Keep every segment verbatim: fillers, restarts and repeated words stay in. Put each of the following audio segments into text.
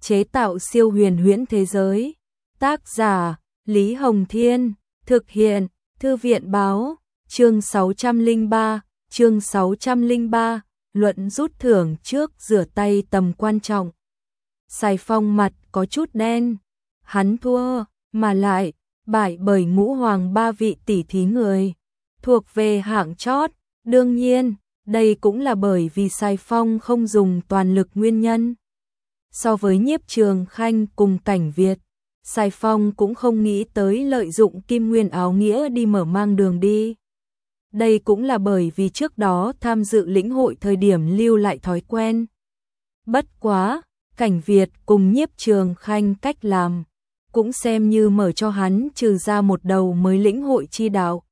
chế tạo siêu huyền huyễn thế giới. Tác giả, Lý Hồng Thiên, thực hiện, Thư viện báo, chương sáu trăm lẻ ba, chương sáu trăm lẻ ba, luận rút thưởng trước rửa tay tầm quan trọng. Sài Phong mặt có chút đen, hắn thua, mà lại, bại bởi ngũ hoàng ba vị tỷ thí người, thuộc về hạng chót, đương nhiên, đây cũng là bởi vì Sài Phong không dùng toàn lực nguyên nhân. So với Nhiếp Trường Khanh cùng Cảnh Việt, Sài Phong cũng không nghĩ tới lợi dụng Kim Nguyên áo nghĩa đi mở mang đường đi. Đây cũng là bởi vì trước đó tham dự lĩnh hội thời điểm lưu lại thói quen. Bất quá, Cảnh Việt cùng Nhiếp Trường Khanh cách làm, cũng xem như mở cho hắn trừ ra một đầu mới lĩnh hội chi đạo.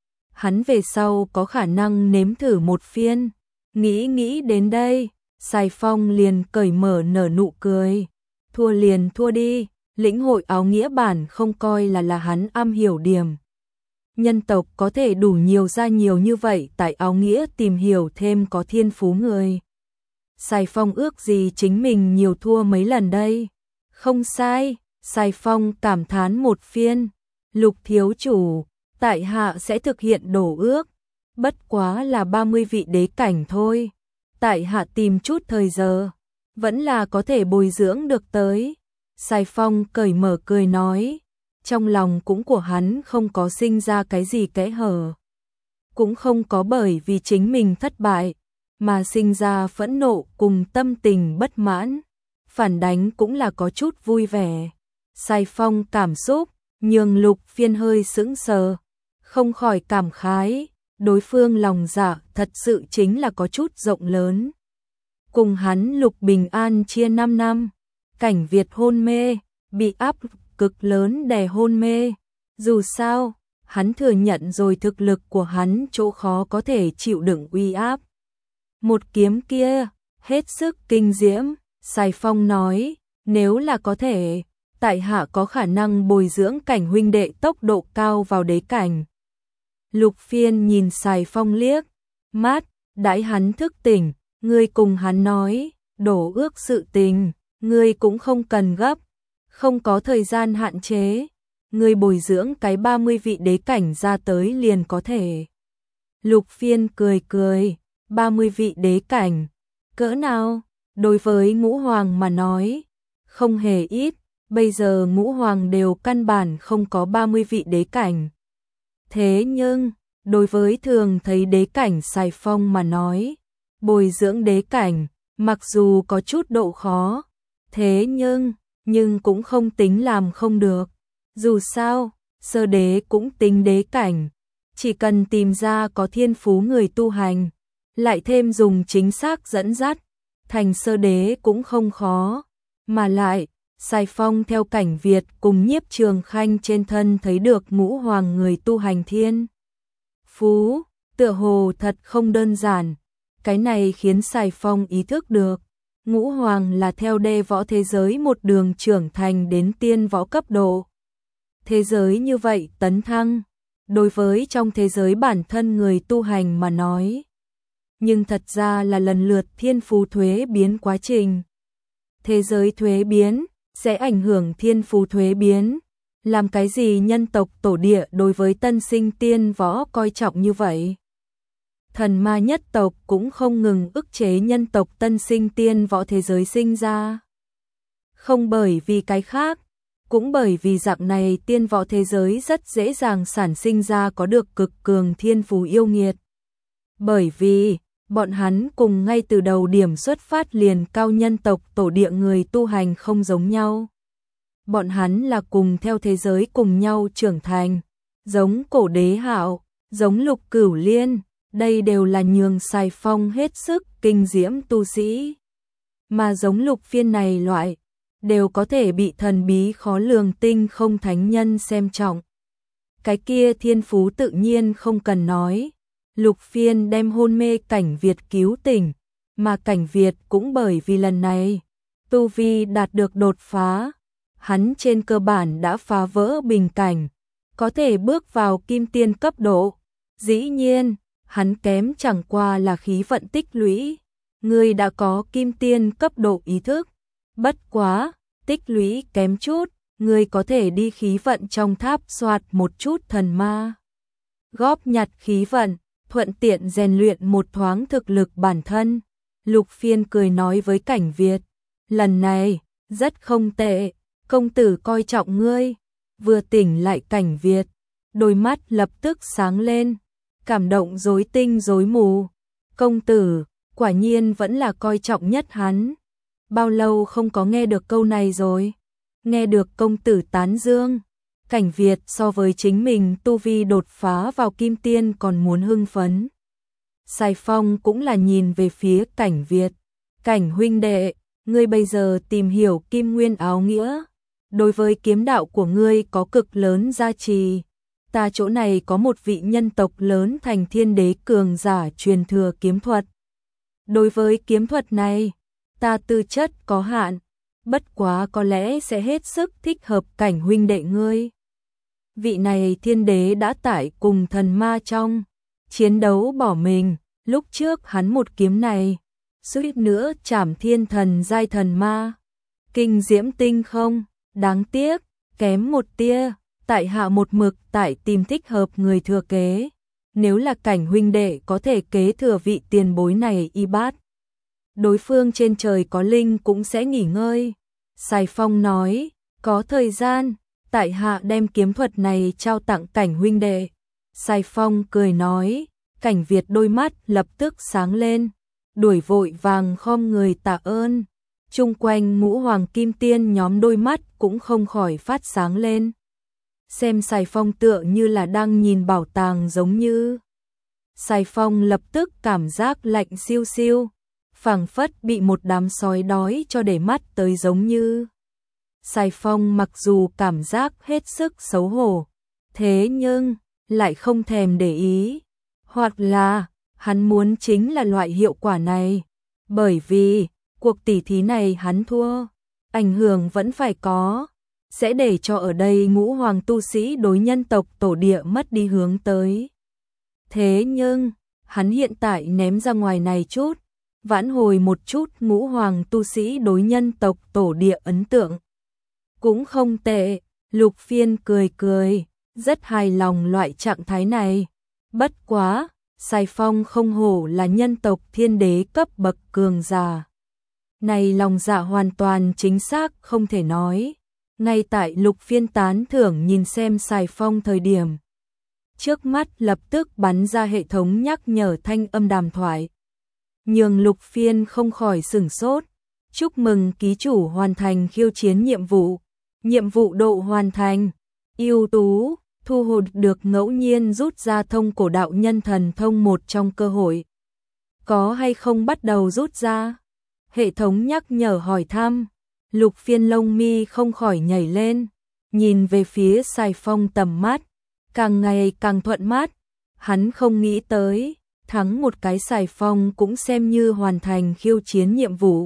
Hắn về sau có khả năng nếm thử một phiên. Nghĩ nghĩ đến đây, Sài Phong liền cởi mở nở nụ cười. Thua liền thua đi, lĩnh hội áo nghĩa bản không coi là là hắn am hiểu điểm. Nhân tộc có thể đủ nhiều ra nhiều như vậy tại áo nghĩa tìm hiểu thêm có thiên phú người. Sài Phong ước gì chính mình nhiều thua mấy lần đây. Không sai, Sài Phong cảm thán một phiên. Lục thiếu chủ, tại hạ sẽ thực hiện đổ ước. Bất quá là ba mươi vị đế cảnh thôi. Tại hạ tìm chút thời giờ, vẫn là có thể bồi dưỡng được tới. Sài Phong cởi mở cười nói. Trong lòng cũng của hắn không có sinh ra cái gì kẽ hở. Cũng không có bởi vì chính mình thất bại, mà sinh ra phẫn nộ cùng tâm tình bất mãn. Phản đánh cũng là có chút vui vẻ. Sài Phong cảm xúc, nhường Lục Phiên hơi sững sờ. Không khỏi cảm khái, đối phương lòng dạ thật sự chính là có chút rộng lớn. Cùng hắn Lục Bình An chia năm năm, Cảnh Việt hôn mê, bị áp cực lớn đè hôn mê. Dù sao, hắn thừa nhận rồi thực lực của hắn chỗ khó có thể chịu đựng uy áp. Một kiếm kia, hết sức kinh diễm, Sài Phong nói, nếu là có thể, tại hạ có khả năng bồi dưỡng Cảnh huynh đệ tốc độ cao vào đế cảnh. Lục Phiên nhìn Sài Phong liếc, mắt, đãi hắn thức tỉnh, ngươi cùng hắn nói, đổ ước sự tình, ngươi cũng không cần gấp, không có thời gian hạn chế, ngươi bồi dưỡng cái ba mươi vị đế cảnh ra tới liền có thể. Lục Phiên cười cười, ba mươi vị đế cảnh, cỡ nào? Đối với ngũ hoàng mà nói, không hề ít, bây giờ ngũ hoàng đều căn bản không có ba mươi vị đế cảnh. Thế nhưng, đối với thường thấy đế cảnh Sài Phong mà nói, bồi dưỡng đế cảnh, mặc dù có chút độ khó, thế nhưng, nhưng cũng không tính làm không được. Dù sao, sơ đế cũng tính đế cảnh, chỉ cần tìm ra có thiên phú người tu hành, lại thêm dùng chính xác dẫn dắt, thành sơ đế cũng không khó. Mà lại, Sài Phong theo Cảnh Việt cùng Nhiếp Trường Khanh trên thân thấy được ngũ hoàng người tu hành thiên phú, tựa hồ thật không đơn giản. Cái này khiến Sài Phong ý thức được, ngũ hoàng là theo đê võ thế giới một đường trưởng thành đến tiên võ cấp độ. Thế giới như vậy tấn thăng, đối với trong thế giới bản thân người tu hành mà nói, nhưng thật ra là lần lượt thiên phú thuế biến quá trình. Thế giới thuế biến sẽ ảnh hưởng thiên phú thuế biến. Làm cái gì nhân tộc tổ địa đối với tân sinh tiên võ coi trọng như vậy? Thần ma nhất tộc cũng không ngừng ức chế nhân tộc tân sinh tiên võ thế giới sinh ra. Không bởi vì cái khác, cũng bởi vì dạng này tiên võ thế giới rất dễ dàng sản sinh ra có được cực cường thiên phú yêu nghiệt. Bởi vì, bọn hắn cùng ngay từ đầu điểm xuất phát liền cao nhân tộc tổ địa người tu hành không giống nhau. Bọn hắn là cùng theo thế giới cùng nhau trưởng thành, giống cổ đế hạo, giống Lục Cửu Liên, đây đều là nhường Sài Phong hết sức kinh diễm tu sĩ. Mà giống Lục Phiên này loại, đều có thể bị thần bí khó lường tinh không thánh nhân xem trọng. Cái kia thiên phú tự nhiên không cần nói. Lục Phiên đem hôn mê Cảnh Việt cứu tỉnh, mà Cảnh Việt cũng bởi vì lần này, tu vi đạt được đột phá. Hắn trên cơ bản đã phá vỡ bình cảnh, có thể bước vào kim tiên cấp độ. Dĩ nhiên, hắn kém chẳng qua là khí vận tích lũy. Người đã có kim tiên cấp độ ý thức. Bất quá, tích lũy kém chút, ngươi có thể đi khí vận trong tháp soạt một chút thần ma. Góp nhặt khí vận, thuận tiện rèn luyện một thoáng thực lực bản thân. Lục Phiên cười nói với Cảnh Việt, lần này, rất không tệ, công tử coi trọng ngươi. Vừa tỉnh lại Cảnh Việt, đôi mắt lập tức sáng lên, cảm động rối tinh rối mù. Công tử, quả nhiên vẫn là coi trọng nhất hắn. Bao lâu không có nghe được câu này rồi? Nghe được công tử tán dương, Cảnh Việt so với chính mình tu vi đột phá vào kim tiên còn muốn hưng phấn. Sài Phong cũng là nhìn về phía Cảnh Việt. Cảnh huynh đệ, ngươi bây giờ tìm hiểu kim nguyên áo nghĩa. Đối với kiếm đạo của ngươi có cực lớn gia trì. Ta chỗ này có một vị nhân tộc lớn thành thiên đế cường giả truyền thừa kiếm thuật. Đối với kiếm thuật này, ta tư chất có hạn, bất quá có lẽ sẽ hết sức thích hợp Cảnh huynh đệ ngươi. Vị này thiên đế đã tại cùng thần ma trong chiến đấu bỏ mình, lúc trước hắn một kiếm này, suýt nữa chảm thiên thần giai thần ma. Kinh diễm tinh không, đáng tiếc, kém một tia, tại hạ một mực tại tìm thích hợp người thừa kế. Nếu là Cảnh huynh đệ có thể kế thừa vị tiền bối này y bát, đối phương trên trời có linh cũng sẽ nghỉ ngơi. Sài Phong nói, có thời gian, tại hạ đem kiếm thuật này trao tặng Cảnh huynh đệ. Sài Phong cười nói, Cảnh Việt đôi mắt lập tức sáng lên, đuổi vội vàng khom người tạ ơn. Chung quanh ngũ hoàng kim tiên nhóm đôi mắt cũng không khỏi phát sáng lên. Xem Sài Phong tựa như là đang nhìn bảo tàng giống như. Sài Phong lập tức cảm giác lạnh siêu siêu, phảng phất bị một đám sói đói cho để mắt tới giống như. Sài Phong mặc dù cảm giác hết sức xấu hổ, thế nhưng lại không thèm để ý. Hoặc là, hắn muốn chính là loại hiệu quả này. Bởi vì, cuộc tỉ thí này hắn thua, ảnh hưởng vẫn phải có. Sẽ để cho ở đây ngũ hoàng tu sĩ đối nhân tộc tổ địa mất đi hướng tới. Thế nhưng, hắn hiện tại ném ra ngoài này chút, vãn hồi một chút ngũ hoàng tu sĩ đối nhân tộc tổ địa ấn tượng. Cũng không tệ, Lục Phiên cười cười, rất hài lòng loại trạng thái này. Bất quá, Sài Phong không hổ là nhân tộc thiên đế cấp bậc cường giả. Này lòng dạ hoàn toàn chính xác không thể nói. Ngay tại Lục Phiên tán thưởng nhìn xem Sài Phong thời điểm, trước mắt lập tức bắn ra hệ thống nhắc nhở thanh âm đàm thoại. Nhường Lục Phiên không khỏi sửng sốt. Chúc mừng ký chủ hoàn thành khiêu chiến nhiệm vụ. Nhiệm vụ độ hoàn thành. Ưu tú, thu hồi được ngẫu nhiên rút ra thông cổ đạo nhân thần thông một trong cơ hội. Có hay không bắt đầu rút ra? Hệ thống nhắc nhở hỏi thăm. Lục Phiên lông mi không khỏi nhảy lên, nhìn về phía Sài Phong tầm mắt, càng ngày càng thuận mắt. Hắn không nghĩ tới, thắng một cái Sài Phong cũng xem như hoàn thành khiêu chiến nhiệm vụ.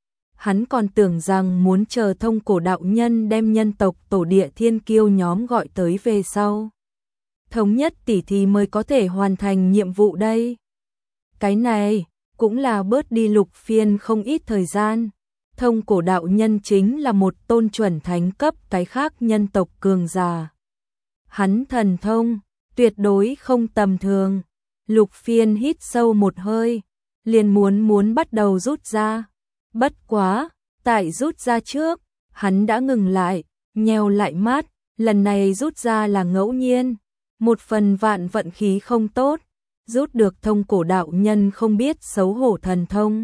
Hắn còn tưởng rằng muốn chờ thông cổ đạo nhân đem nhân tộc tổ địa thiên kiêu nhóm gọi tới về sau. Thống nhất tỷ thí mới có thể hoàn thành nhiệm vụ đây. Cái này, cũng là bớt đi Lục Phiên không ít thời gian. Thông cổ đạo nhân chính là một tôn chuẩn thánh cấp cái khác nhân tộc cường giả. Hắn thần thông, tuyệt đối không tầm thường. Lục Phiên hít sâu một hơi, liền muốn muốn bắt đầu rút ra. Bất quá, tại rút ra trước, hắn đã ngừng lại, nheo lại mắt, lần này rút ra là ngẫu nhiên. Một phần vạn vận khí không tốt, rút được thông cổ đạo nhân không biết xấu hổ thần thông.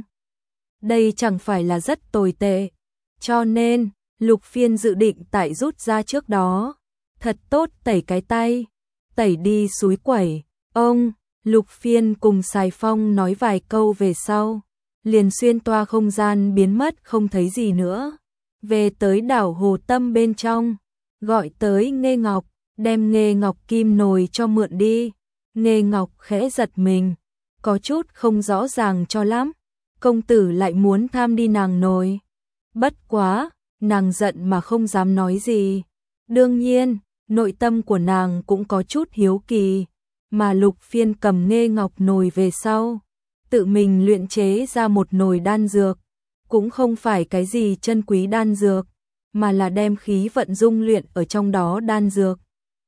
Đây chẳng phải là rất tồi tệ. Cho nên, Lục Phiên dự định tại rút ra trước đó, thật tốt tẩy cái tay, tẩy đi suối quẩy. Ông, Lục Phiên cùng Sài Phong nói vài câu về sau, liền xuyên toa không gian biến mất không thấy gì nữa. Về tới đảo Hồ Tâm bên trong, gọi tới Nghê Ngọc, đem Nghê Ngọc kim nồi cho mượn đi. Nghê Ngọc khẽ giật mình, có chút không rõ ràng cho lắm. Công tử lại muốn tham đi nàng nồi. Bất quá, nàng giận mà không dám nói gì. Đương nhiên, nội tâm của nàng cũng có chút hiếu kỳ. Mà Lục Phiên cầm Nghê Ngọc nồi về sau, tự mình luyện chế ra một nồi đan dược. Cũng không phải cái gì chân quý đan dược, mà là đem khí vận dung luyện ở trong đó đan dược.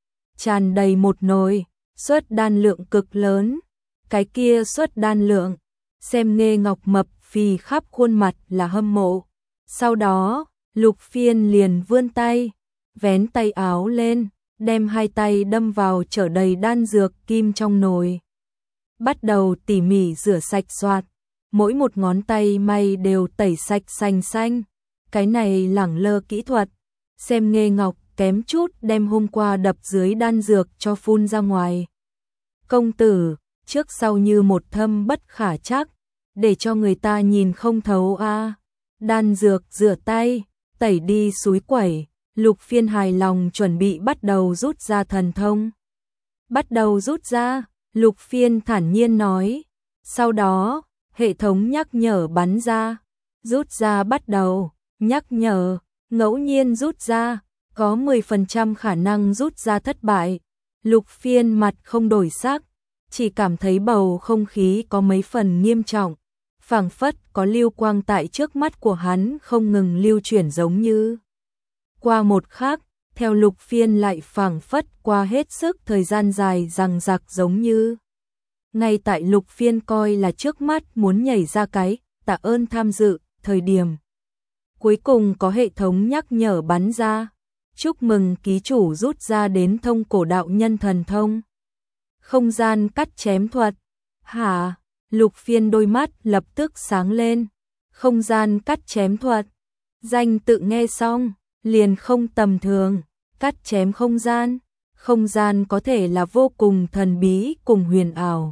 Tràn đầy một nồi, suất đan lượng cực lớn, cái kia suất đan lượng, xem Nghê Ngọc mập phì khắp khuôn mặt là hâm mộ. Sau đó, Lục Phiên liền vươn tay, vén tay áo lên, đem hai tay đâm vào chở đầy đan dược kim trong nồi. Bắt đầu tỉ mỉ rửa sạch xoạt, mỗi một ngón tay may đều tẩy sạch xanh xanh. Cái này lẳng lơ kỹ thuật, xem Nghê Ngọc kém chút đem hôm qua đập dưới đan dược cho phun ra ngoài. Công tử, trước sau như một thâm bất khả trắc, để cho người ta nhìn không thấu a. À. Đan dược rửa tay, tẩy đi suối quẩy, Lục Phiên hài lòng chuẩn bị bắt đầu rút ra thần thông. Bắt đầu rút ra, Lục Phiên thản nhiên nói. Sau đó, hệ thống nhắc nhở bắn ra. Rút ra bắt đầu, nhắc nhở, ngẫu nhiên rút ra, có mười phần trăm khả năng rút ra thất bại. Lục Phiên mặt không đổi sắc, chỉ cảm thấy bầu không khí có mấy phần nghiêm trọng. Phảng phất có lưu quang tại trước mắt của hắn không ngừng lưu chuyển giống như. Qua một khắc, theo Lục Phiên lại phảng phất qua hết sức thời gian dài dằng dặc giống như. Ngay tại Lục Phiên coi là trước mắt muốn nhảy ra cái tạ ơn tham dự, thời điểm. Cuối cùng có hệ thống nhắc nhở bắn ra. Chúc mừng ký chủ rút ra đến thông cổ đạo nhân thần thông. Không gian cắt chém thuật. Hả? Lục Phiên đôi mắt lập tức sáng lên. Không gian cắt chém thuật. Danh tự nghe xong, liền không tầm thường. Cắt chém không gian. Không gian có thể là vô cùng thần bí cùng huyền ảo.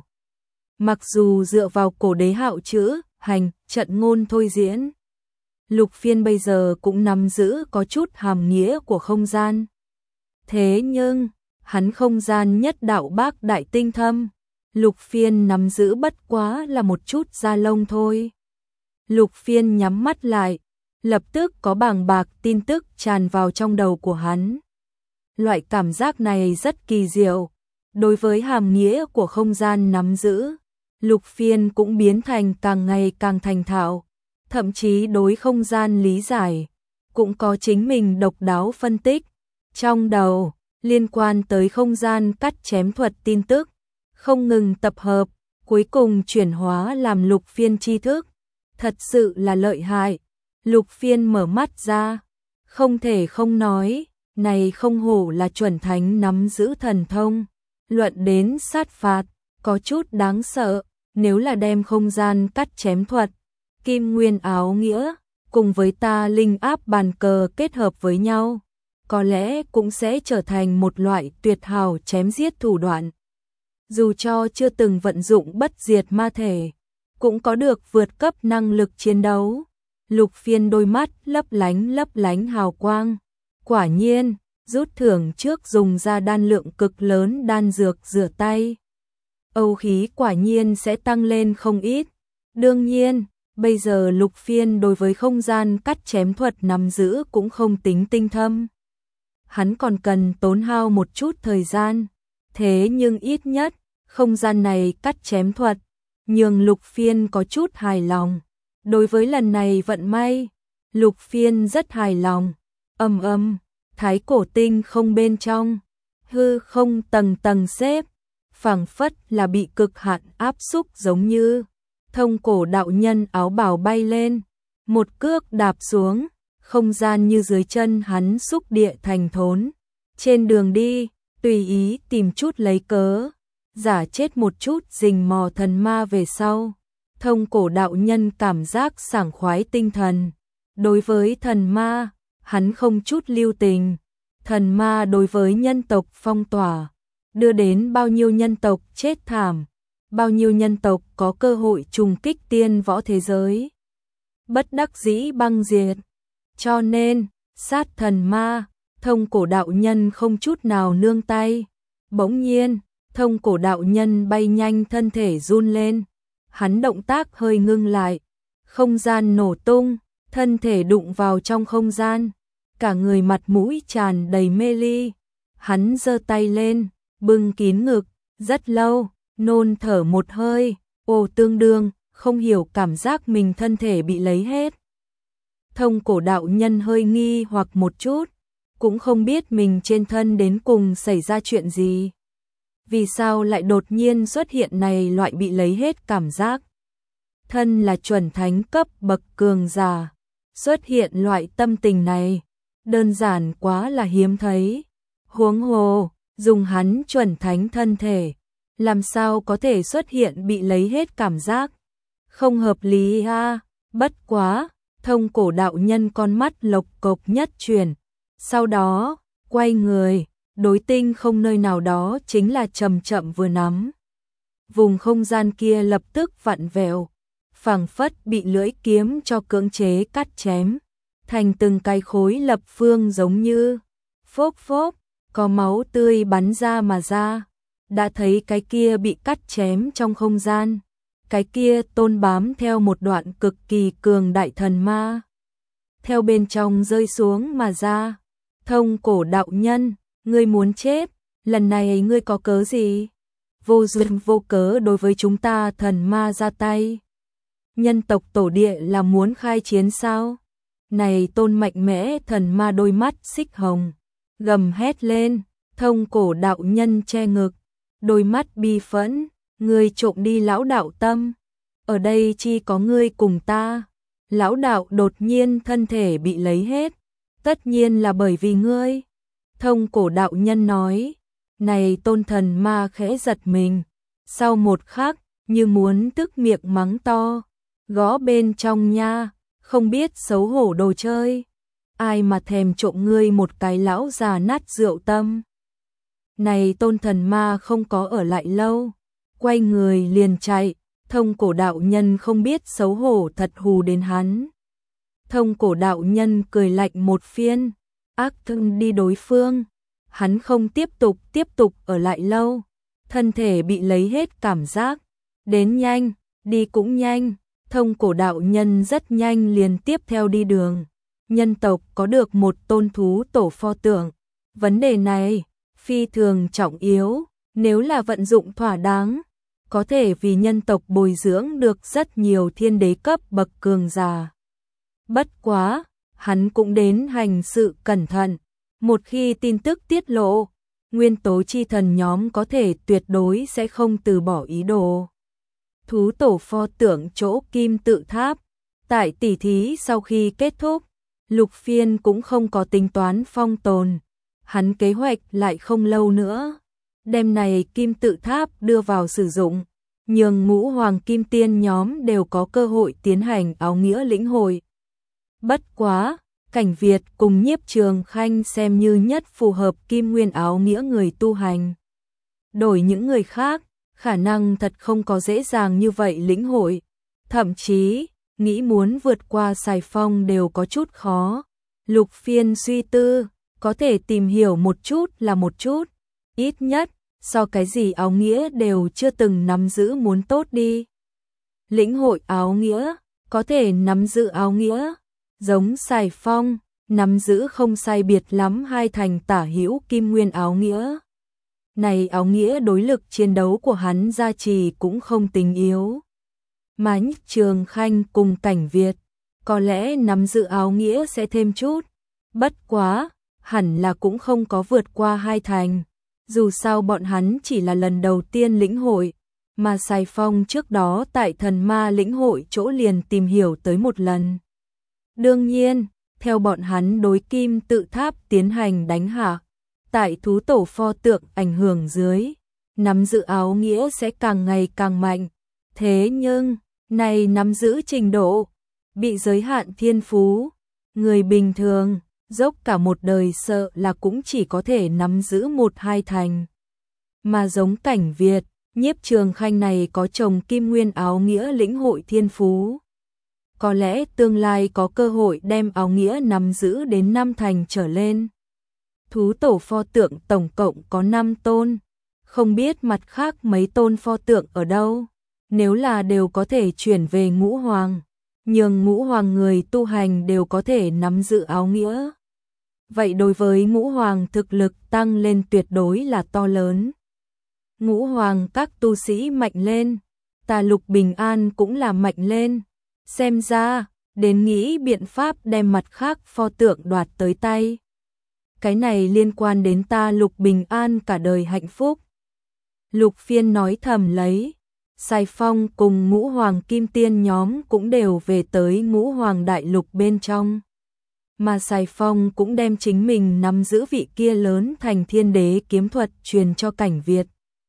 Mặc dù dựa vào cổ đế hạo chữ, hành, trận ngôn thôi diễn. Lục Phiên bây giờ cũng nắm giữ có chút hàm nghĩa của không gian. Thế nhưng, hắn không gian nhất đạo bác đại tinh thâm. Lục Phiên nắm giữ bất quá là một chút da lông thôi. Lục Phiên nhắm mắt lại, lập tức có bàng bạc tin tức tràn vào trong đầu của hắn. Loại cảm giác này rất kỳ diệu. Đối với hàm nghĩa của không gian nắm giữ, Lục Phiên cũng biến thành càng ngày càng thành thạo. Thậm chí đối không gian lý giải, cũng có chính mình độc đáo phân tích. Trong đầu, liên quan tới không gian cắt chém thuật tin tức, không ngừng tập hợp, cuối cùng chuyển hóa làm Lục Phiên tri thức. Thật sự là lợi hại. Lục Phiên mở mắt ra, không thể không nói, này không hổ là chuẩn thánh nắm giữ thần thông. Luận đến sát phạt, có chút đáng sợ, nếu là đem không gian cắt chém thuật, kim nguyên áo nghĩa, cùng với ta linh áp bàn cờ kết hợp với nhau, có lẽ cũng sẽ trở thành một loại tuyệt hảo chém giết thủ đoạn. Dù cho chưa từng vận dụng bất diệt ma thể, cũng có được vượt cấp năng lực chiến đấu. Lục Phiên đôi mắt lấp lánh lấp lánh hào quang. Quả nhiên, rút thưởng trước dùng ra đan lượng cực lớn đan dược rửa tay. Âu khí quả nhiên sẽ tăng lên không ít. Đương nhiên, bây giờ Lục Phiên đối với không gian cắt chém thuật nắm giữ cũng không tính tinh thâm. Hắn còn cần tốn hao một chút thời gian. Thế nhưng ít nhất, không gian này cắt chém thuật, nhường Lục Phiên có chút hài lòng. Đối với lần này vận may, Lục Phiên rất hài lòng. Ầm ầm, thái cổ tinh không bên trong, hư không tầng tầng xếp, phảng phất là bị cực hạn áp xúc giống như. Thông cổ đạo nhân áo bào bay lên, một cước đạp xuống, không gian như dưới chân hắn xúc địa thành thốn. Trên đường đi, tùy ý tìm chút lấy cớ, giả chết một chút rình mò thần ma về sau. Thông cổ đạo nhân cảm giác sảng khoái tinh thần. Đối với thần ma, hắn không chút lưu tình. Thần ma đối với nhân tộc phong tỏa, đưa đến bao nhiêu nhân tộc chết thảm, bao nhiêu nhân tộc có cơ hội trùng kích tiên võ thế giới. Bất đắc dĩ băng diệt. Cho nên, sát thần ma, thông cổ đạo nhân không chút nào nương tay. Bỗng nhiên, thông cổ đạo nhân bay nhanh thân thể run lên. Hắn động tác hơi ngưng lại. Không gian nổ tung, thân thể đụng vào trong không gian. Cả người mặt mũi tràn đầy mê ly. Hắn giơ tay lên, bưng kín ngực, rất lâu, nôn thở một hơi, ồ tương đương, không hiểu cảm giác mình thân thể bị lấy hết. Thông cổ đạo nhân hơi nghi hoặc một chút, cũng không biết mình trên thân đến cùng xảy ra chuyện gì. Vì sao lại đột nhiên xuất hiện này loại bị lấy hết cảm giác. Thân là chuẩn thánh cấp bậc cường giả, xuất hiện loại tâm tình này, đơn giản quá là hiếm thấy. Huống hồ, dùng hắn chuẩn thánh thân thể, làm sao có thể xuất hiện bị lấy hết cảm giác. Không hợp lý a, bất quá, thông cổ đạo nhân con mắt lộc cộc nhất chuyển. Sau đó, quay người, đối tinh không nơi nào đó chính là chậm chậm vừa nắm. Vùng không gian kia lập tức vặn vẹo, phảng phất bị lưỡi kiếm cho cưỡng chế cắt chém, thành từng cái khối lập phương giống như phốc phốc, có máu tươi bắn ra mà ra. Đã thấy cái kia bị cắt chém trong không gian, cái kia tôn bám theo một đoạn cực kỳ cường đại thần ma, theo bên trong rơi xuống mà ra. Thông cổ đạo nhân, ngươi muốn chết, lần này ngươi có cớ gì? Vô duyên vô cớ đối với chúng ta thần ma ra tay. Nhân tộc tổ địa là muốn khai chiến sao? Này tôn mạnh mẽ thần ma đôi mắt xích hồng, gầm hét lên. Thông cổ đạo nhân che ngực, đôi mắt bi phẫn, ngươi trộm đi lão đạo tâm. Ở đây chi có ngươi cùng ta. Lão đạo đột nhiên thân thể bị lấy hết, tất nhiên là bởi vì ngươi. Thông cổ đạo nhân nói. Này tôn thần ma khẽ giật mình, sau một khắc, như muốn tức miệng mắng to, gõ bên trong nha, không biết xấu hổ đồ chơi. Ai mà thèm trộm ngươi một cái lão già nát rượu tâm. Này tôn thần ma không có ở lại lâu, quay người liền chạy. Thông cổ đạo nhân không biết xấu hổ thật hù đến hắn. Thông cổ đạo nhân cười lạnh một phiên, ác thân đi đối phương. Hắn không tiếp tục tiếp tục ở lại lâu, thân thể bị lấy hết cảm giác. Đến nhanh, đi cũng nhanh. Thông cổ đạo nhân rất nhanh liền tiếp theo đi đường. Nhân tộc có được một tôn thú tổ pho tượng. Vấn đề này phi thường trọng yếu, nếu là vận dụng thỏa đáng, có thể vì nhân tộc bồi dưỡng được rất nhiều thiên đế cấp bậc cường giả. Bất quá, hắn cũng đến hành sự cẩn thận. Một khi tin tức tiết lộ, nguyên tố chi thần nhóm có thể tuyệt đối sẽ không từ bỏ ý đồ. Thú tổ pho tượng chỗ kim tự tháp, tại tỉ thí sau khi kết thúc, Lục Phiên cũng không có tính toán phong tồn. Hắn kế hoạch lại không lâu nữa, đêm này kim tự tháp đưa vào sử dụng, nhường ngũ hoàng kim tiên nhóm đều có cơ hội tiến hành áo nghĩa lĩnh hội. Bất quá, Cảnh Việt cùng Nhiếp Trường Khanh xem như nhất phù hợp kim nguyên áo nghĩa người tu hành. Đổi những người khác, khả năng thật không có dễ dàng như vậy lĩnh hội, thậm chí, nghĩ muốn vượt qua Sài Phong đều có chút khó. Lục Phiên suy tư, có thể tìm hiểu một chút là một chút, ít nhất, so cái gì áo nghĩa đều chưa từng nắm giữ muốn tốt đi. Lĩnh hội áo nghĩa, có thể nắm giữ áo nghĩa, giống Sài Phong, nắm giữ không sai biệt lắm hai thành tả hữu kim nguyên áo nghĩa. Này áo nghĩa đối lực chiến đấu của hắn gia trì cũng không tính yếu. Mà Nhiếp Trường Khanh cùng Cảnh Việt, có lẽ nắm giữ áo nghĩa sẽ thêm chút, bất quá, hẳn là cũng không có vượt qua hai thành. Dù sao bọn hắn chỉ là lần đầu tiên lĩnh hội, mà Sài Phong trước đó tại thần ma lĩnh hội chỗ liền tìm hiểu tới một lần. Đương nhiên, theo bọn hắn đối kim tự tháp tiến hành đánh hạ, tại thú tổ pho tượng ảnh hưởng dưới, nắm giữ áo nghĩa sẽ càng ngày càng mạnh. Thế nhưng, này nắm giữ trình độ, bị giới hạn thiên phú, người bình thường, dốc cả một đời sợ là cũng chỉ có thể nắm giữ một hai thành. Mà giống Cảnh Việt, Nhiếp Trường Khanh này có chồng kim nguyên áo nghĩa lĩnh hội thiên phú. Có lẽ tương lai có cơ hội đem áo nghĩa nắm giữ đến năm thành trở lên. Thú tổ pho tượng tổng cộng có năm tôn, không biết mặt khác mấy tôn pho tượng ở đâu. Nếu là đều có thể chuyển về ngũ hoàng, nhường ngũ hoàng người tu hành đều có thể nắm giữ áo nghĩa. Vậy đối với ngũ hoàng thực lực tăng lên tuyệt đối là to lớn. Ngũ hoàng các tu sĩ mạnh lên, Tà Lục Bình An cũng là mạnh lên. Xem ra, đến nghĩ biện pháp đem mặt khác pho tượng đoạt tới tay. Cái này liên quan đến ta Lục bình an cả đời hạnh phúc. Lục Phiên nói thầm lấy. Sài Phong cùng Ngũ Hoàng Kim Tiên nhóm cũng đều về tới Ngũ Hoàng Đại Lục bên trong. Mà Sài Phong cũng đem chính mình nắm giữ vị kia lớn thành thiên đế kiếm thuật truyền cho Cảnh Việt.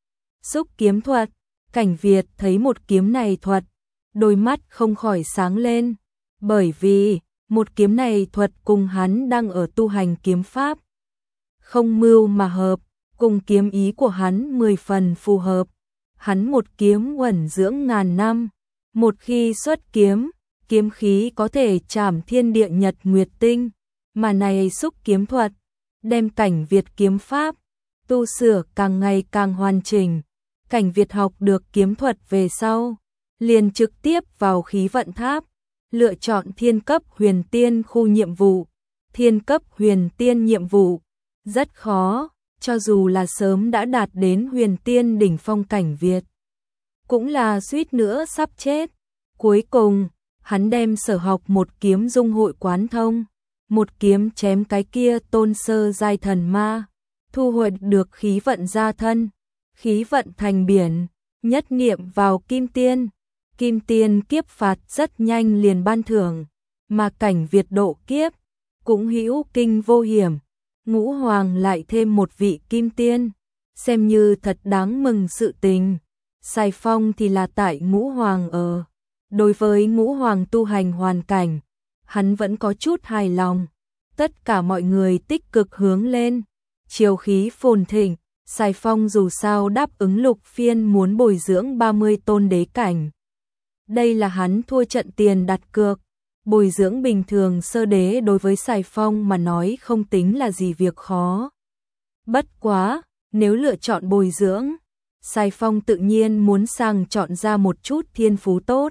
Xúc kiếm thuật, Cảnh Việt thấy một kiếm này thuật, đôi mắt không khỏi sáng lên, bởi vì một kiếm này thuật cùng hắn đang ở tu hành kiếm pháp. Không mưu mà hợp, cùng kiếm ý của hắn mười phần phù hợp. Hắn một kiếm uẩn dưỡng ngàn năm, một khi xuất kiếm, kiếm khí có thể chảm thiên địa nhật nguyệt tinh, mà này xúc kiếm thuật, đem Cảnh Việt kiếm pháp, tu sửa càng ngày càng hoàn chỉnh. Cảnh Việt học được kiếm thuật về sau, liền trực tiếp vào khí vận tháp, lựa chọn thiên cấp huyền tiên khu nhiệm vụ. Thiên cấp huyền tiên nhiệm vụ, rất khó, cho dù là sớm đã đạt đến huyền tiên đỉnh phong Cảnh Việt. Cũng là suýt nữa sắp chết. Cuối cùng, hắn đem sở học một kiếm dung hội quán thông, một kiếm chém cái kia tôn sơ giai thần ma, thu hồi được khí vận gia thân, khí vận thành biển, nhất niệm vào kim tiên. Kim tiên kiếp phạt rất nhanh liền ban thưởng, mà Cảnh Việt độ kiếp, cũng hữu kinh vô hiểm. Ngũ Hoàng lại thêm một vị kim tiên, xem như thật đáng mừng sự tình. Sài Phong thì là tại Ngũ Hoàng ở. Đối với Ngũ Hoàng tu hành hoàn cảnh, hắn vẫn có chút hài lòng. Tất cả mọi người tích cực hướng lên, chiều khí phồn thịnh. Sài Phong dù sao đáp ứng Lục Phiên muốn bồi dưỡng ba mươi tôn đế cảnh. Đây là hắn thua trận tiền đặt cược. Bồi dưỡng bình thường sơ đế đối với Sài Phong mà nói không tính là gì việc khó. Bất quá, nếu lựa chọn bồi dưỡng, Sài Phong tự nhiên muốn sàng chọn ra một chút thiên phú tốt.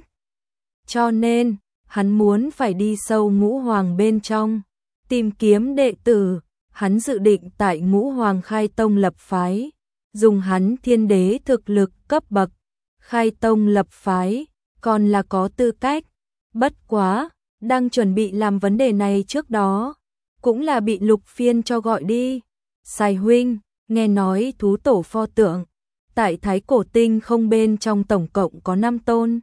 Cho nên, hắn muốn phải đi sâu Ngũ Hoàng bên trong, tìm kiếm đệ tử. Hắn dự định tại Ngũ Hoàng khai tông lập phái, dùng hắn thiên đế thực lực cấp bậc, khai tông lập phái, còn là có tư cách. Bất quá, đang chuẩn bị làm vấn đề này trước đó, cũng là bị Lục Phiên cho gọi đi. Sài huynh, nghe nói thú tổ pho tượng, tại Thái Cổ Tinh không bên trong tổng cộng có năm tôn.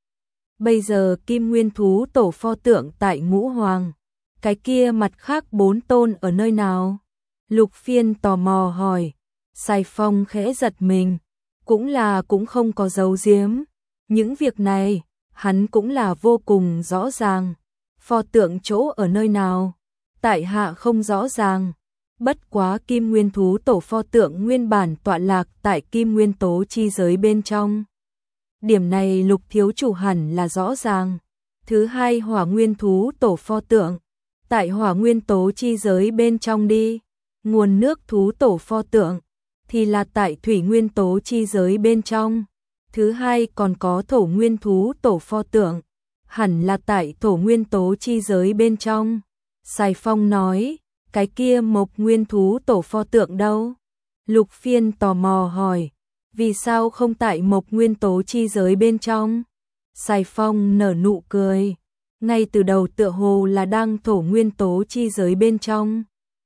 Bây giờ Kim Nguyên thú tổ pho tượng tại Ngũ Hoàng, cái kia mặt khác bốn tôn ở nơi nào? Lục Phiên tò mò hỏi. Sài Phong khẽ giật mình, cũng là cũng không có giấu giếm. Những việc này, hắn cũng là vô cùng rõ ràng. Pho tượng chỗ ở nơi nào? Tại hạ không rõ ràng. Bất quá Kim Nguyên thú tổ pho tượng nguyên bản tọa lạc tại Kim Nguyên tố chi giới bên trong. Điểm này Lục thiếu chủ hẳn là rõ ràng. Thứ hai, Hỏa Nguyên thú tổ pho tượng tại Hỏa Nguyên tố chi giới bên trong đi. Nguồn nước thú tổ pho tượng thì là tại Thủy Nguyên tố chi giới bên trong. Thứ hai, còn có Thổ Nguyên thú tổ pho tượng, hẳn là tại Thổ Nguyên tố chi giới bên trong. Sài Phong nói, cái kia Mộc Nguyên thú tổ pho tượng đâu? Lục Phiên tò mò hỏi, vì sao không tại Mộc Nguyên tố chi giới bên trong? Sài Phong nở nụ cười, ngay từ đầu tựa hồ là đang Thổ Nguyên tố chi giới bên trong.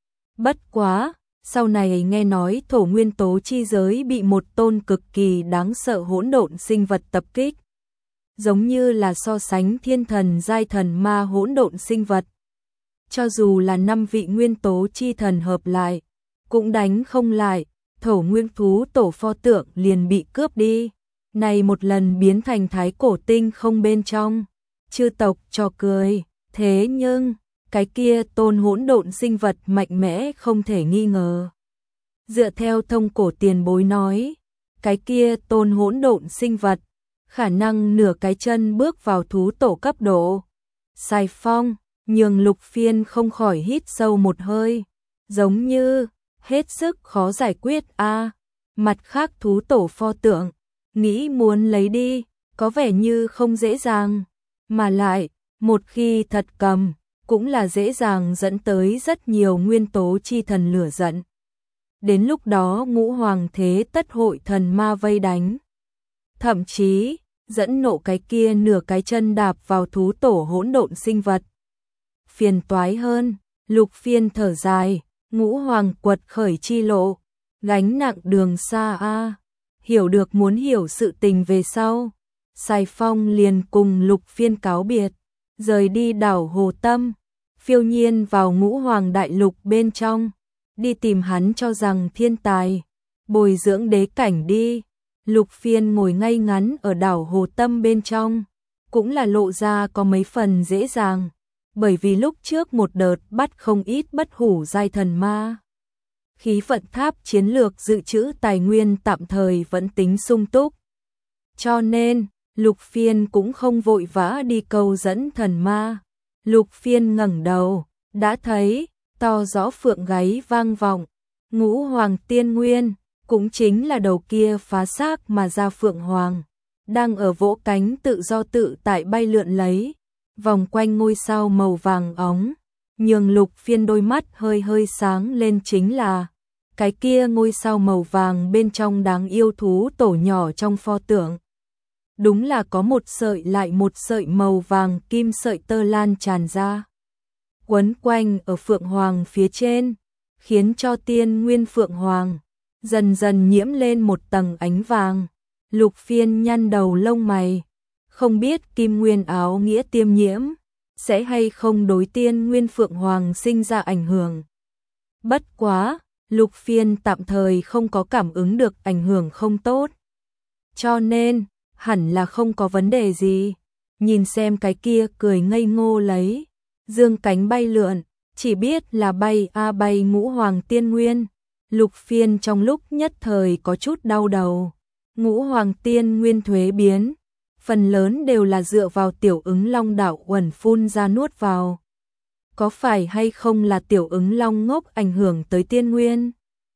Bất quá, sau này nghe nói Thổ Nguyên tố chi giới bị một tôn cực kỳ đáng sợ hỗn độn sinh vật tập kích. Giống như là so sánh thiên thần giai thần ma hỗn độn sinh vật. Cho dù là năm vị nguyên tố chi thần hợp lại, cũng đánh không lại. Thổ Nguyên thú tổ pho tượng liền bị cướp đi. Này một lần biến thành Thái Cổ Tinh không bên trong. Chư tộc cho cười, thế nhưng cái kia tôn hỗn độn sinh vật mạnh mẽ không thể nghi ngờ. Dựa theo thông cổ tiền bối nói, cái kia tôn hỗn độn sinh vật, khả năng nửa cái chân bước vào thú tổ cấp độ. Sài Phong, nhường Lục Phiên không khỏi hít sâu một hơi, giống như hết sức khó giải quyết a. À, mặt khác thú tổ pho tượng, nghĩ muốn lấy đi, có vẻ như không dễ dàng, mà lại, một khi thật cầm, cũng là dễ dàng dẫn tới rất nhiều nguyên tố chi thần lửa giận. Đến lúc đó Ngũ Hoàng thế tất hội thần ma vây đánh. Thậm chí, dẫn nộ cái kia nửa cái chân đạp vào thú tổ hỗn độn sinh vật. Phiền toái hơn, Lục Phiên thở dài, ngũ hoàng quật khởi chi lộ, gánh nặng đường xa a. Hiểu được muốn hiểu sự tình về sau, Sài Phong liền cùng Lục Phiên cáo biệt, rời đi đảo Hồ Tâm, phiêu nhiên vào ngũ hoàng đại lục bên trong, đi tìm hắn cho rằng thiên tài, bồi dưỡng đế cảnh đi. Lục Phiên ngồi ngay ngắn ở đảo Hồ Tâm bên trong, cũng là lộ ra có mấy phần dễ dàng, bởi vì lúc trước một đợt bắt không ít bất hủ giai thần ma. Khí vận tháp chiến lược dự trữ tài nguyên tạm thời vẫn tính sung túc. Cho nên, Lục Phiên cũng không vội vã đi cầu dẫn thần ma. Lục Phiên ngẩng đầu, đã thấy, to rõ phượng gáy vang vọng, ngũ hoàng tiên nguyên, cũng chính là đầu kia phá xác mà ra phượng hoàng, đang ở vỗ cánh tự do tự tại bay lượn lấy, vòng quanh ngôi sao màu vàng óng, nhường Lục Phiên đôi mắt hơi hơi sáng lên chính là cái kia ngôi sao màu vàng bên trong đáng yêu thú tổ nhỏ trong pho tượng. Đúng là có một sợi lại một sợi màu vàng kim sợi tơ lan tràn ra, quấn quanh ở phượng hoàng phía trên, khiến cho tiên nguyên phượng hoàng dần dần nhiễm lên một tầng ánh vàng. Lục Phiên nhăn đầu lông mày, không biết kim nguyên áo nghĩa tiêm nhiễm sẽ hay không đối tiên nguyên phượng hoàng sinh ra ảnh hưởng. Bất quá, Lục Phiên tạm thời không có cảm ứng được ảnh hưởng không tốt, cho nên hẳn là không có vấn đề gì. Nhìn xem cái kia cười ngây ngô lấy, dương cánh bay lượn, chỉ biết là bay a bay ngũ hoàng tiên nguyên. Lục Phiên trong lúc nhất thời có chút đau đầu. Ngũ hoàng tiên nguyên thuế biến, phần lớn đều là dựa vào tiểu ứng long đạo uẩn phun ra nuốt vào. Có phải hay không là tiểu ứng long ngốc ảnh hưởng tới tiên nguyên?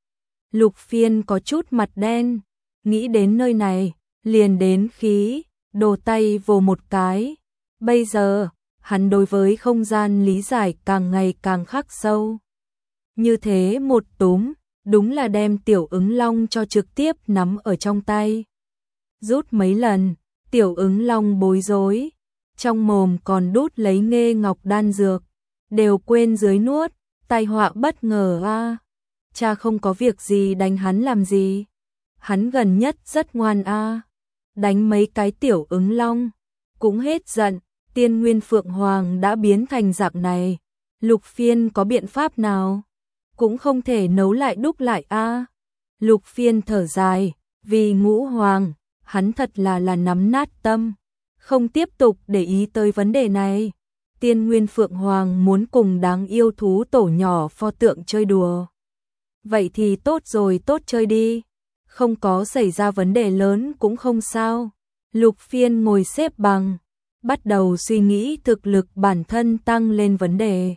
Lục Phiên có chút mặt đen, nghĩ đến nơi này, liền đến khí, đồ tay vồ một cái. Bây giờ, hắn đối với không gian lý giải càng ngày càng khắc sâu. Như thế một túm, đúng là đem tiểu ứng long cho trực tiếp nắm ở trong tay. Rút mấy lần, tiểu ứng long bối rối, trong mồm còn đút lấy nghê ngọc đan dược, đều quên dưới nuốt, tai họa bất ngờ a. À. Cha không có việc gì đánh hắn làm gì? Hắn gần nhất rất ngoan a. À. Đánh mấy cái tiểu ứng long, cũng hết giận, tiên nguyên phượng hoàng đã biến thành dạng này. Lục Phiên có biện pháp nào? Cũng không thể nấu lại đúc lại a. À. Lục Phiên thở dài, vì ngũ hoàng, hắn thật là là nắm nát tâm, không tiếp tục để ý tới vấn đề này. Tiên nguyên phượng hoàng muốn cùng đáng yêu thú tổ nhỏ pho tượng chơi đùa. Vậy thì tốt rồi, tốt chơi đi. Không có xảy ra vấn đề lớn cũng không sao. Lục Phiên ngồi xếp bằng, bắt đầu suy nghĩ thực lực bản thân tăng lên vấn đề.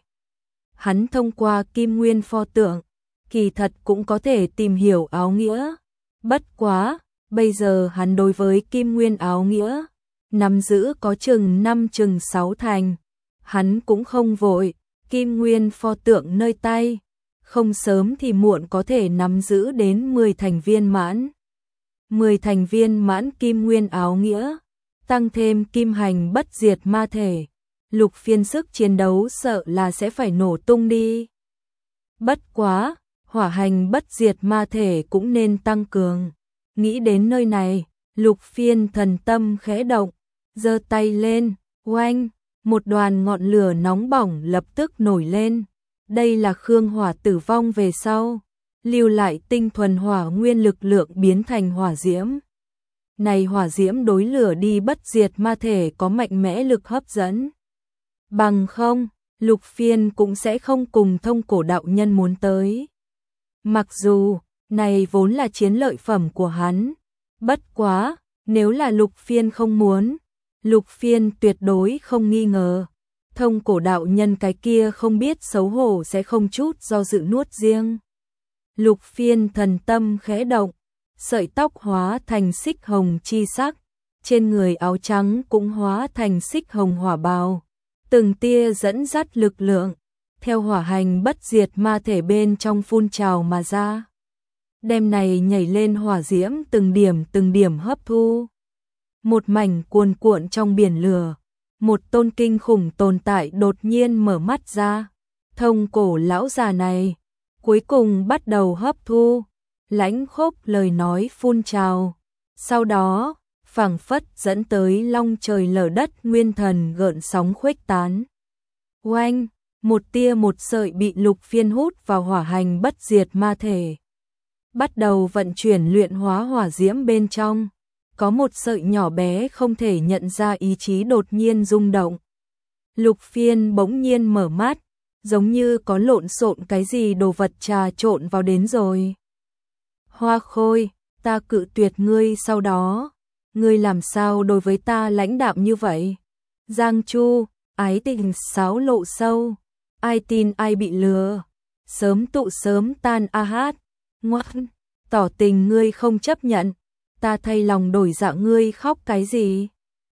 Hắn thông qua kim nguyên pho tượng, kỳ thật cũng có thể tìm hiểu áo nghĩa. Bất quá, bây giờ hắn đối với kim nguyên áo nghĩa, nắm giữ có chừng năm chừng sáu thành. Hắn cũng không vội, kim nguyên pho tượng nơi tay, không sớm thì muộn có thể nắm giữ đến mười thành viên mãn. mười thành viên mãn kim nguyên áo nghĩa, tăng thêm kim hành bất diệt ma thể. Lục Phiên sức chiến đấu sợ là sẽ phải nổ tung đi. Bất quá, hỏa hành bất diệt ma thể cũng nên tăng cường. Nghĩ đến nơi này, Lục Phiên thần tâm khẽ động, giơ tay lên, oanh, một đoàn ngọn lửa nóng bỏng lập tức nổi lên. Đây là khương hỏa tử vong về sau, lưu lại tinh thuần hỏa nguyên lực lượng biến thành hỏa diễm. Này hỏa diễm đối lửa đi bất diệt ma thể có mạnh mẽ lực hấp dẫn. Bằng không, Lục Phiên cũng sẽ không cùng thông cổ đạo nhân muốn tới. Mặc dù, này vốn là chiến lợi phẩm của hắn. Bất quá, nếu là Lục Phiên không muốn, Lục Phiên tuyệt đối không nghi ngờ. Thông cổ đạo nhân cái kia không biết xấu hổ sẽ không chút do dự nuốt riêng. Lục Phiên thần tâm khẽ động, sợi tóc hóa thành xích hồng chi sắc, trên người áo trắng cũng hóa thành xích hồng hỏa bào. Từng tia dẫn dắt lực lượng, theo hỏa hành bất diệt ma thể bên trong phun trào mà ra. Đem này nhảy lên hỏa diễm từng điểm từng điểm hấp thu. một mảnh cuồn cuộn trong biển lửa, một tôn kinh khủng tồn tại đột nhiên mở mắt ra. Thông cổ lão già này cuối cùng bắt đầu hấp thu lãnh khốc lời nói phun trào, sau đó phảng phất dẫn tới long trời lở đất nguyên thần gợn sóng khuếch tán. Oanh, một tia một sợi bị Lục Phiên hút vào hỏa hành bất diệt ma thể, bắt đầu vận chuyển luyện hóa hỏa diễm bên trong. Có một sợi nhỏ bé không thể nhận ra ý chí đột nhiên rung động. Lục Phiên bỗng nhiên mở mắt, giống như có lộn xộn cái gì đồ vật trà trộn vào đến rồi. Hoa Khôi, ta cự tuyệt ngươi sau đó, ngươi làm sao đối với ta lãnh đạm như vậy? Giang Chu, ái tình sáo lộ sâu, ai tin ai bị lừa, sớm tụ sớm tan a hát, ngoan, tỏ tình ngươi không chấp nhận, ta thay lòng đổi dạ ngươi khóc cái gì?